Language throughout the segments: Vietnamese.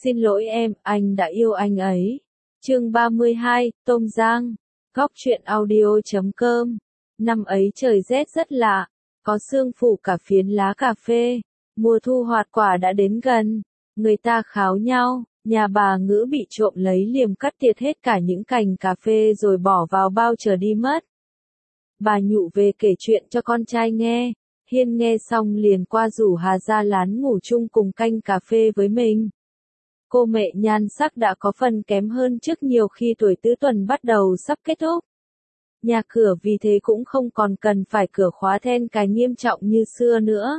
Xin lỗi em, anh đã yêu anh ấy. Chương 32, Tôm Giang. Góc truyện audio.com. Năm ấy trời rét rất lạ, có sương phủ cả phiến lá cà phê. Mùa thu hoạt quả đã đến gần. Người ta kháo nhau, nhà bà Ngữ bị trộm lấy liềm cắt tiệt hết cả những cành cà phê rồi bỏ vào bao chờ đi mất. Bà nhụ về kể chuyện cho con trai nghe. Hiên nghe xong liền qua rủ Hà ra lán ngủ chung cùng canh cà phê với mình. Cô mẹ nhan sắc đã có phần kém hơn trước nhiều khi tuổi tứ tuần bắt đầu sắp kết thúc. Nhà cửa vì thế cũng không còn cần phải cửa khóa then cài nghiêm trọng như xưa nữa.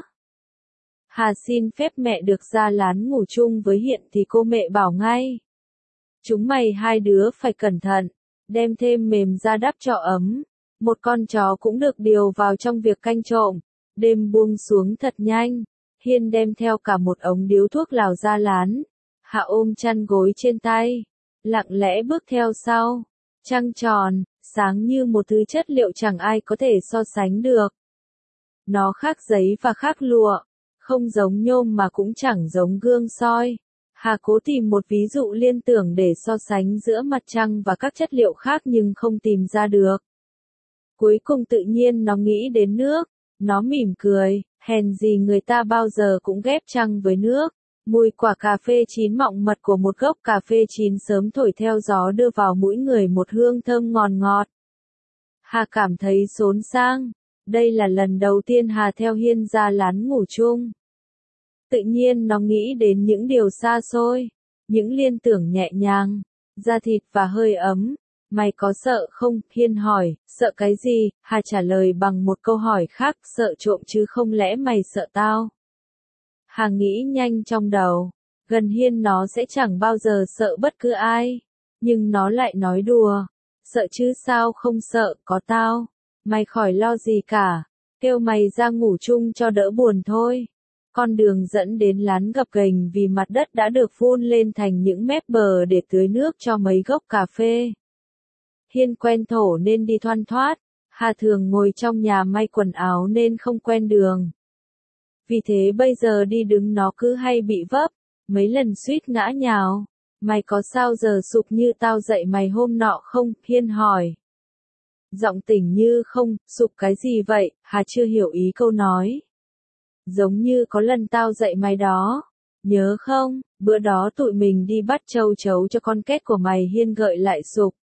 Hà xin phép mẹ được ra lán ngủ chung với Hiện thì cô mẹ bảo ngay. Chúng mày hai đứa phải cẩn thận, đem thêm mềm ra đắp cho ấm. Một con chó cũng được điều vào trong việc canh trộm. Đêm buông xuống thật nhanh. Hiên đem theo cả một ống điếu thuốc lào ra lán. Hạ ôm chăn gối trên tay, lặng lẽ bước theo sau. Trăng tròn, sáng như một thứ chất liệu chẳng ai có thể so sánh được. Nó khác giấy và khác lụa, không giống nhôm mà cũng chẳng giống gương soi. Hà cố tìm một ví dụ liên tưởng để so sánh giữa mặt trăng và các chất liệu khác nhưng không tìm ra được. Cuối cùng tự nhiên nó nghĩ đến nước, nó mỉm cười, hèn gì người ta bao giờ cũng ghép trăng với nước. Mùi quả cà phê chín mọng mật của một gốc cà phê chín sớm thổi theo gió đưa vào mũi người một hương thơm ngọt ngọt. Hà cảm thấy xốn sang. Đây là lần đầu tiên Hà theo Hiên ra lán ngủ chung. Tự nhiên nó nghĩ đến những điều xa xôi, những liên tưởng nhẹ nhàng, da thịt và hơi ấm. Mày có sợ không? Hiên hỏi. Sợ cái gì? Hà trả lời bằng một câu hỏi khác. Sợ trộm chứ không lẽ mày sợ tao? Hà nghĩ nhanh trong đầu, gần Hiên nó sẽ chẳng bao giờ sợ bất cứ ai, nhưng nó lại nói đùa, sợ chứ sao không sợ, có tao, mày khỏi lo gì cả, kêu mày ra ngủ chung cho đỡ buồn thôi. Con đường dẫn đến lán gập ghềnh vì mặt đất đã được vun lên thành những mép bờ để tưới nước cho mấy gốc cà phê. Hiên quen thổ nên đi thoăn thoắt, Hà thường ngồi trong nhà may quần áo nên không quen đường. Vì thế bây giờ đi đứng nó cứ hay bị vấp, mấy lần suýt ngã nhào. Mày có sao giờ sụp như tao dạy mày hôm nọ không? Hiên hỏi. Giọng tỉnh như không, sụp cái gì vậy? Hà chưa hiểu ý câu nói. Giống như có lần tao dạy mày đó. Nhớ không, bữa đó tụi mình đi bắt châu chấu cho con két của mày. Hiên gợi lại sụp.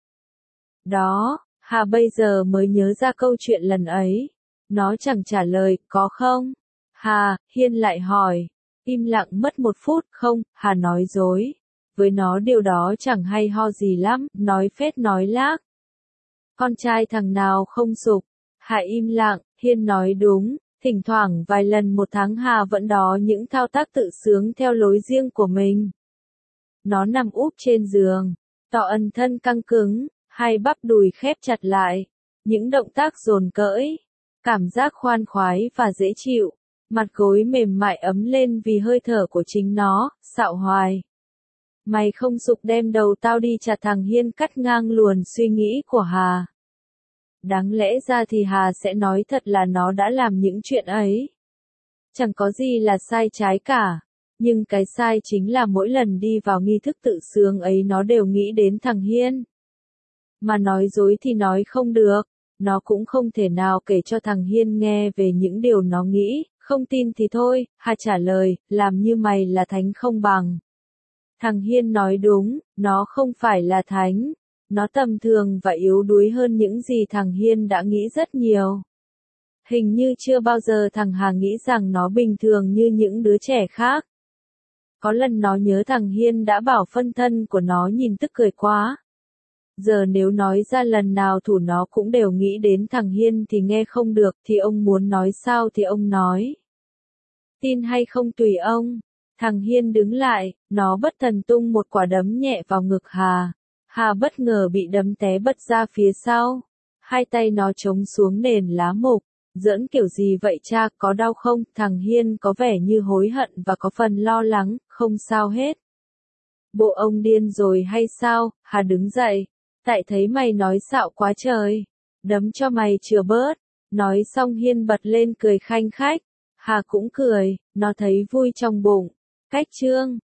Đó, Hà bây giờ mới nhớ ra câu chuyện lần ấy. Nó chẳng trả lời, có không? Hà, Hiên lại hỏi. Im lặng mất một phút, không, Hà nói dối. Với nó điều đó chẳng hay ho gì lắm, nói phét nói lác. Con trai thằng nào không sụp? Hà im lặng, Hiên nói đúng, thỉnh thoảng vài lần một tháng Hà vẫn đó những thao tác tự sướng theo lối riêng của mình. Nó nằm úp trên giường, tỏ ẩn thân căng cứng, hai bắp đùi khép chặt lại, những động tác dồn cỡi, cảm giác khoan khoái và dễ chịu. Mặt gối mềm mại ấm lên vì hơi thở của chính nó, xạo hoài. Mày không sụp đem đầu tao đi chặt thằng Hiên cắt ngang luồn suy nghĩ của Hà. Đáng lẽ ra thì Hà sẽ nói thật là nó đã làm những chuyện ấy. Chẳng có gì là sai trái cả. Nhưng cái sai chính là mỗi lần đi vào nghi thức tự sướng ấy nó đều nghĩ đến thằng Hiên. Mà nói dối thì nói không được. Nó cũng không thể nào kể cho thằng Hiên nghe về những điều nó nghĩ. Không tin thì thôi, Hà trả lời, làm như mày là thánh không bằng. Thằng Hiên nói đúng, nó không phải là thánh. Nó tầm thường và yếu đuối hơn những gì thằng Hiên đã nghĩ rất nhiều. Hình như chưa bao giờ thằng Hà nghĩ rằng nó bình thường như những đứa trẻ khác. Có lần nó nhớ thằng Hiên đã bảo phân thân của nó nhìn tức cười quá. Giờ nếu nói ra lần nào thủ nó cũng đều nghĩ đến thằng Hiên thì nghe không được, thì ông muốn nói sao thì ông nói. Tin hay không tùy ông. Thằng Hiên đứng lại, nó bất thần tung một quả đấm nhẹ vào ngực Hà. Hà bất ngờ bị đấm té bật ra phía sau. Hai tay nó chống xuống nền lá mục. Giỡn kiểu gì vậy cha, có đau không? Thằng Hiên có vẻ như hối hận và có phần lo lắng, không sao hết. Bộ ông điên rồi hay sao? Hà đứng dậy. Tại thấy mày nói xạo quá trời. Đấm cho mày chừa bớt. Nói xong Hiên bật lên cười khanh khách. Hà cũng cười, nó thấy vui trong bụng. Cách chương